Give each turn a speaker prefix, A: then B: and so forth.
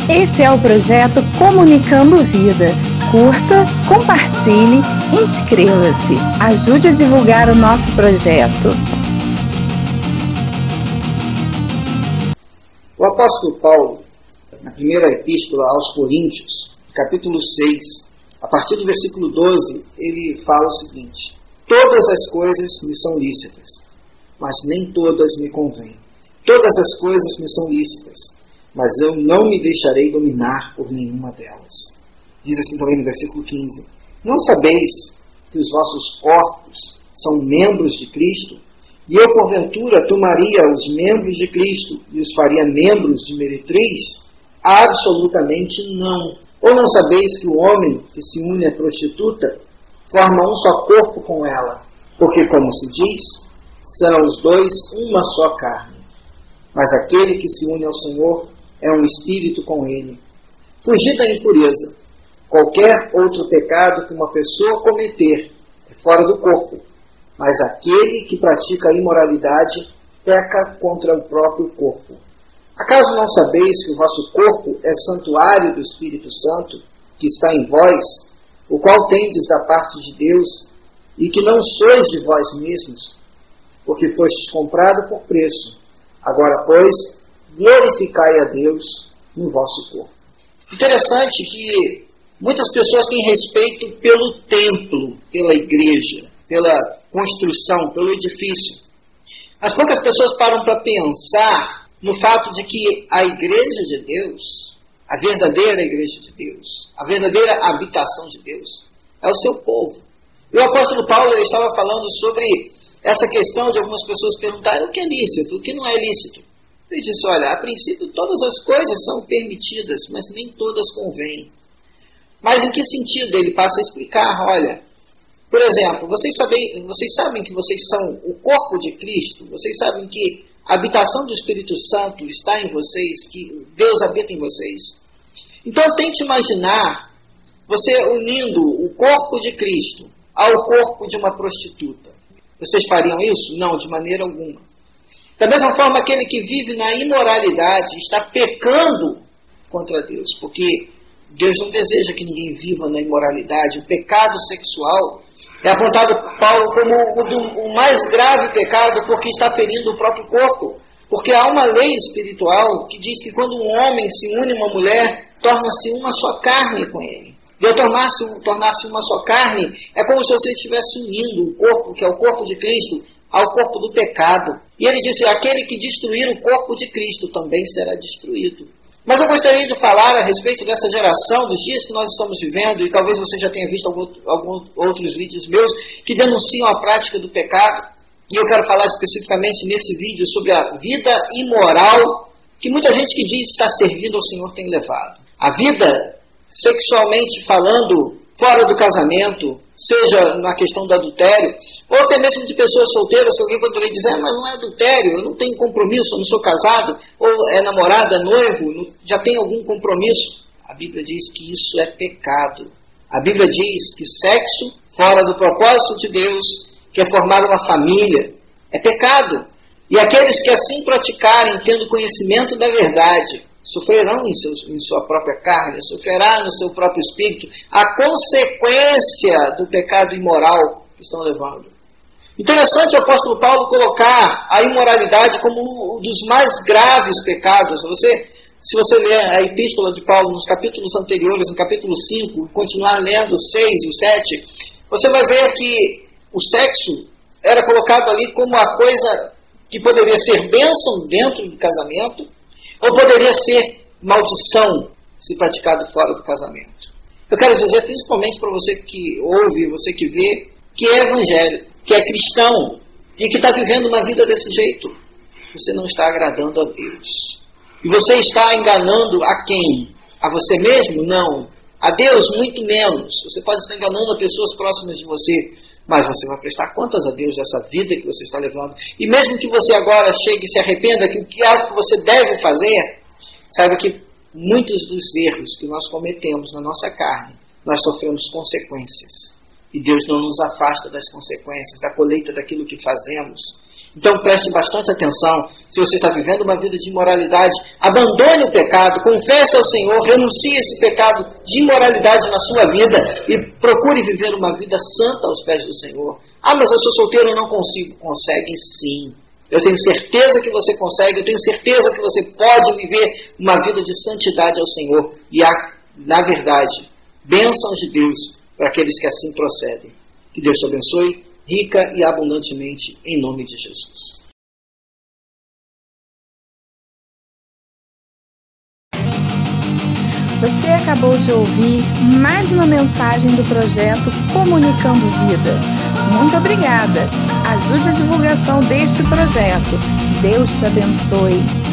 A: Esse é o projeto Comunicando Vida. Curta, compartilhe, inscreva-se. Ajude a divulgar o nosso projeto.
B: O apóstolo Paulo, na primeira epístola aos Coríntios, capítulo 6, a partir do versículo 12, ele fala o seguinte: todas as coisas me são lícitas, mas nem todas me convêm. Todas as coisas me são lícitas, mas eu não me deixarei dominar por nenhuma delas. Diz assim também no versículo 15: não sabeis que os vossos corpos são membros de Cristo? E eu, porventura, tomaria os membros de Cristo e os faria membros de meretriz? Absolutamente não. Ou não sabeis que o homem que se une à prostituta forma um só corpo com ela? Porque, como se diz, serão os dois uma só carne. Mas aquele que se une ao Senhor é um espírito com ele. Fugir da impureza. Qualquer outro pecado que uma pessoa cometer é fora do corpo, mas aquele que pratica a imoralidade peca contra o próprio corpo. Acaso não sabeis que o vosso corpo é santuário do Espírito Santo, que está em vós, o qual tendes da parte de Deus, e que não sois de vós mesmos, porque fostes comprado por preço? Agora, pois, glorificai a Deus no vosso corpo. Interessante que muitas pessoas têm respeito pelo templo, pela igreja, pela construção, pelo edifício. Mas poucas pessoas param para pensar no fato de que a igreja de Deus, a verdadeira igreja de Deus, a verdadeira habitação de Deus, é o seu povo. E o apóstolo Paulo ele estava falando sobre essa questão de algumas pessoas perguntarem o que é lícito, o que não é lícito. Ele disse, olha, a princípio todas as coisas são permitidas, mas nem todas convêm. Mas em que sentido? Ele passa a explicar, olha, por exemplo, vocês sabem que vocês são o corpo de Cristo, vocês sabem que a habitação do Espírito Santo está em vocês, que Deus habita em vocês. Então tente imaginar você unindo o corpo de Cristo ao corpo de uma prostituta. Vocês fariam isso? Não, de maneira alguma. Da mesma forma, aquele que vive na imoralidade está pecando contra Deus, porque Deus não deseja que ninguém viva na imoralidade. O pecado sexual é apontado por Paulo como o mais grave pecado, porque está ferindo o próprio corpo. Porque há uma lei espiritual que diz que quando um homem se une a uma mulher, torna-se uma só carne com ele. E ao tornar-se uma só carne, é como se você estivesse unindo o corpo, que é o corpo de Cristo, ao corpo do pecado. E ele disse, aquele que destruir o corpo de Cristo também será destruído. Mas eu gostaria de falar a respeito dessa geração, dos dias que nós estamos vivendo, e talvez você já tenha visto alguns outros vídeos meus, que denunciam a prática do pecado. E eu quero falar especificamente nesse vídeo sobre a vida imoral que muita gente que diz estar servindo ao Senhor tem levado. A vida, sexualmente falando, fora do casamento, seja na questão do adultério, ou até mesmo de pessoas solteiras, que alguém poderia dizer, mas não é adultério, eu não tenho compromisso, eu não sou casado, ou é namorado, é noivo, já tem algum compromisso. A Bíblia diz que isso é pecado. A Bíblia diz que sexo fora do propósito de Deus, que é formar uma família, é pecado. E aqueles que assim praticarem, tendo conhecimento da verdade, sofrerão em sua própria carne, sofrerá no seu próprio espírito a consequência do pecado imoral que estão levando. Interessante o apóstolo Paulo colocar a imoralidade como um dos mais graves pecados. Se você ler a epístola de Paulo nos capítulos anteriores, no capítulo 5, continuar lendo o 6 e o 7, você vai ver que o sexo era colocado ali como a coisa que poderia ser bênção dentro do casamento, ou poderia ser maldição se praticado fora do casamento. Eu quero dizer, principalmente para você que ouve, você que vê, que é evangélico, que é cristão, e que está vivendo uma vida desse jeito. Você não está agradando a Deus. E você está enganando a quem? A você mesmo? Não. A Deus, muito menos. Você pode estar enganando a pessoas próximas de você, mas você vai prestar contas a Deus dessa vida que você está levando. E mesmo que você agora chegue e se arrependa, que é algo que você deve fazer, saiba que muitos dos erros que nós cometemos na nossa carne, nós sofremos consequências. E Deus não nos afasta das consequências, da colheita daquilo que fazemos. Então preste bastante atenção. Se você está vivendo uma vida de imoralidade, abandone o pecado, confesse ao Senhor, renuncie esse pecado de imoralidade na sua vida e procure viver uma vida santa aos pés do Senhor. Ah, mas eu sou solteiro, eu não consigo. Consegue sim. Eu tenho certeza que você consegue, eu tenho certeza que você pode viver uma vida de santidade ao Senhor. E há, na verdade, bênçãos de Deus para aqueles que assim procedem. Que Deus te abençoe, rica e abundantemente, em nome de Jesus.
A: Você acabou de ouvir mais uma mensagem do projeto Comunicando Vida. Muito obrigada. Ajude a divulgação deste projeto. Deus te abençoe.